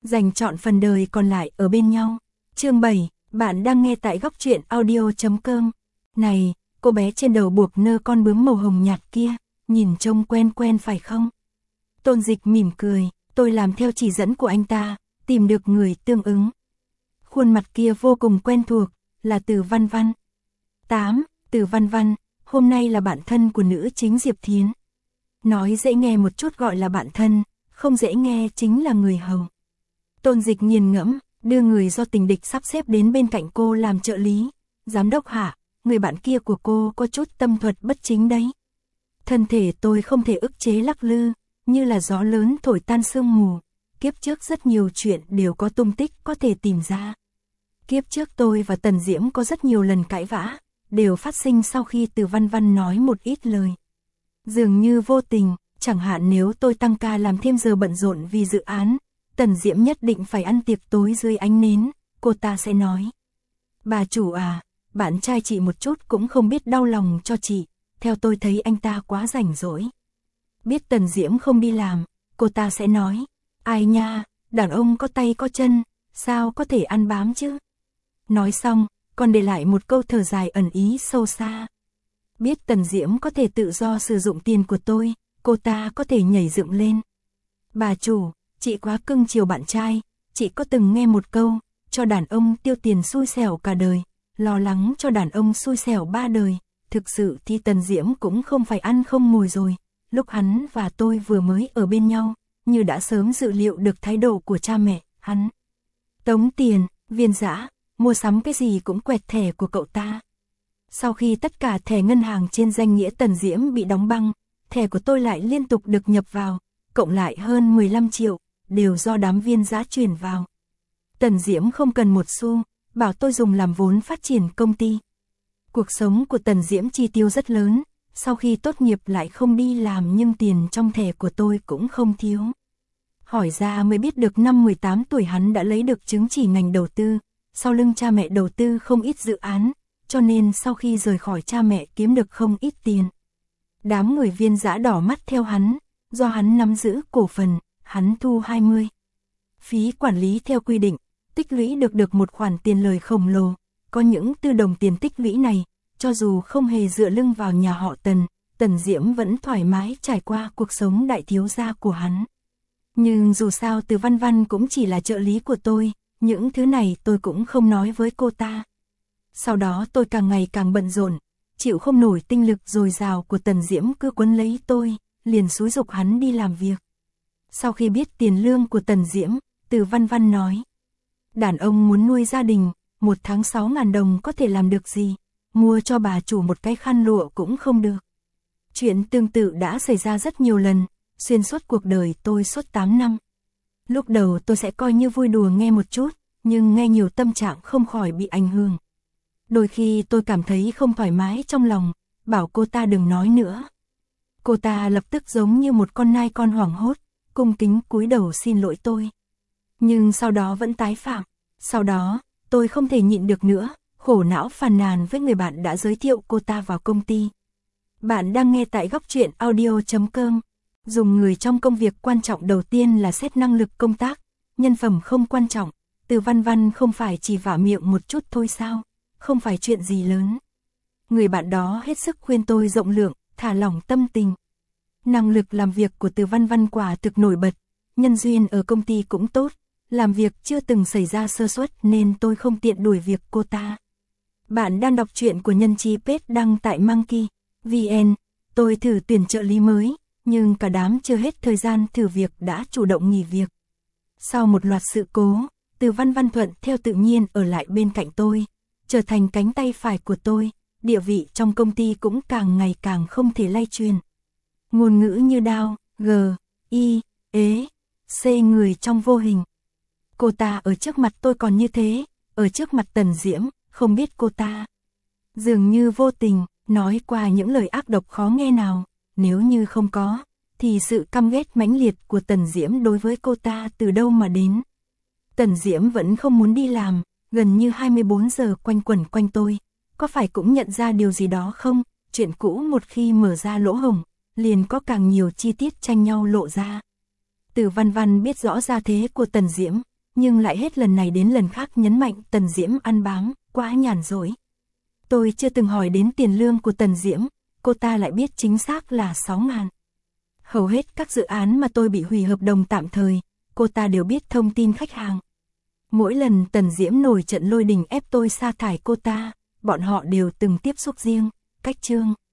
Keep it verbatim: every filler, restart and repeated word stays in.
dành trọn phần đời còn lại ở bên nhau. Chương bảy, bạn đang nghe tại góc truyện audio chấm com. Này, cô bé trên đầu buộc nơ con bướm màu hồng nhạt kia, nhìn trông quen quen phải không? Tôn Dịch mỉm cười, tôi làm theo chỉ dẫn của anh ta, tìm được người tương ứng. Khuôn mặt kia vô cùng quen thuộc, là Từ Văn Văn. tám. Từ Văn Văn, hôm nay là bạn thân của nữ chính Diệp Thiến. Nói dễ nghe một chút gọi là bạn thân, không dễ nghe chính là người hầu. Tôn Dịch nghiền ngẫm, đưa người do tình địch sắp xếp đến bên cạnh cô làm trợ lý. Giám đốc hạ, người bạn kia của cô có chút tâm thuật bất chính đấy. Thân thể tôi không thể ức chế lắc lư, như là gió lớn thổi tan sương mù. Kiếp trước rất nhiều chuyện đều có tung tích có thể tìm ra. Kiếp trước tôi và Tần Diễm có rất nhiều lần cãi vã, đều phát sinh sau khi Từ Văn Văn nói một ít lời. Dường như vô tình, chẳng hạn nếu tôi tăng ca làm thêm giờ bận rộn vì dự án, Tần Diễm nhất định phải ăn tiệc tối dưới ánh nến, cô ta sẽ nói. Bà chủ à, bạn trai chị một chút cũng không biết đau lòng cho chị, theo tôi thấy anh ta quá rảnh rỗi. Biết Tần Diễm không đi làm, cô ta sẽ nói, ai nha, đàn ông có tay có chân, sao có thể ăn bám chứ? Nói xong, còn để lại một câu thở dài ẩn ý sâu xa. Biết Tần Diễm có thể tự do sử dụng tiền của tôi, cô ta có thể nhảy dựng lên. Bà chủ, chị quá cưng chiều bạn trai, chị có từng nghe một câu, cho đàn ông tiêu tiền xui xẻo cả đời, lo lắng cho đàn ông xui xẻo ba đời. Thực sự thì Tần Diễm cũng không phải ăn không ngồi rồi, lúc hắn và tôi vừa mới ở bên nhau, như đã sớm dự liệu được thái độ của cha mẹ, hắn tống tiền, viên dã, mua sắm cái gì cũng quẹt thẻ của cậu ta. Sau khi tất cả thẻ ngân hàng trên danh nghĩa Tần Diễm bị đóng băng, thẻ của tôi lại liên tục được nhập vào, cộng lại hơn mười lăm triệu, đều do đám viên dã chuyển vào. Tần Diễm không cần một xu, bảo tôi dùng làm vốn phát triển công ty. Cuộc sống của Tần Diễm chi tiêu rất lớn, sau khi tốt nghiệp lại không đi làm nhưng tiền trong thẻ của tôi cũng không thiếu. Hỏi ra mới biết được năm mười tám tuổi hắn đã lấy được chứng chỉ ngành đầu tư, sau lưng cha mẹ đầu tư không ít dự án, cho nên sau khi rời khỏi cha mẹ kiếm được không ít tiền. Đám người viên dã đỏ mắt theo hắn, do hắn nắm giữ cổ phần, hắn thu hai mươi. Phí quản lý theo quy định, tích lũy được được một khoản tiền lời khổng lồ, có những tư đồng tiền tích lũy này, cho dù không hề dựa lưng vào nhà họ Tần, Tần Diễm vẫn thoải mái trải qua cuộc sống đại thiếu gia của hắn. Nhưng dù sao Từ Văn Văn cũng chỉ là trợ lý của tôi, những thứ này tôi cũng không nói với cô ta. Sau đó tôi càng ngày càng bận rộn, chịu không nổi tinh lực dồi dào của Tần Diễm cứ quấn lấy tôi, liền xúi giục hắn đi làm việc. Sau khi biết tiền lương của Tần Diễm, Từ Văn Văn nói, đàn ông muốn nuôi gia đình, một tháng sáu ngàn đồng có thể làm được gì, mua cho bà chủ một cái khăn lụa cũng không được. Chuyện tương tự đã xảy ra rất nhiều lần, xuyên suốt cuộc đời tôi suốt tám năm. Lúc đầu tôi sẽ coi như vui đùa nghe một chút, nhưng nghe nhiều tâm trạng không khỏi bị ảnh hưởng. Đôi khi tôi cảm thấy không thoải mái trong lòng, bảo cô ta đừng nói nữa. Cô ta lập tức giống như một con nai con hoảng hốt, cung kính cúi đầu xin lỗi tôi. Nhưng sau đó vẫn tái phạm. Sau đó, tôi không thể nhịn được nữa, khổ não phàn nàn với người bạn đã giới thiệu cô ta vào công ty. Bạn đang nghe tại góc truyện audio chấm com. Dùng người trong công việc quan trọng đầu tiên là xét năng lực công tác, nhân phẩm không quan trọng. Từ Văn Văn không phải chỉ vả miệng một chút thôi sao, không phải chuyện gì lớn. Người bạn đó hết sức khuyên tôi rộng lượng, thả lỏng tâm tình. Năng lực làm việc của Từ Văn Văn quả thực nổi bật, nhân duyên ở công ty cũng tốt, làm việc chưa từng xảy ra sơ suất nên tôi không tiện đuổi việc cô ta. Bạn đang đọc truyện của Nhân Chi Page đăng tại Monkey vê en, tôi thử tuyển trợ lý mới, nhưng cả đám chưa hết thời gian thử việc đã chủ động nghỉ việc. Sau một loạt sự cố, Từ Văn Văn thuận theo tự nhiên ở lại bên cạnh tôi, trở thành cánh tay phải của tôi, địa vị trong công ty cũng càng ngày càng không thể lay truyền. Ngôn ngữ như đao, g, i, ế, c người trong vô hình. Cô ta ở trước mặt tôi còn như thế, ở trước mặt Tần Diễm, không biết cô ta dường như vô tình, nói qua những lời ác độc khó nghe nào, nếu như không có, thì sự căm ghét mãnh liệt của Tần Diễm đối với cô ta từ đâu mà đến. Tần Diễm vẫn không muốn đi làm, gần như hai mươi bốn giờ quanh quẩn quanh tôi, có phải cũng nhận ra điều gì đó không? Chuyện cũ một khi mở ra lỗ hổng, liền có càng nhiều chi tiết tranh nhau lộ ra. Từ Văn Văn biết rõ gia thế của Tần Diễm, nhưng lại hết lần này đến lần khác nhấn mạnh Tần Diễm ăn bám, quá nhàn rỗi. Tôi chưa từng hỏi đến tiền lương của Tần Diễm, cô ta lại biết chính xác là sáu ngàn. Hầu hết các dự án mà tôi bị hủy hợp đồng tạm thời, cô ta đều biết thông tin khách hàng. Mỗi lần Tần Diễm nổi trận lôi đình ép tôi sa thải cô ta, bọn họ đều từng tiếp xúc riêng, cách chương.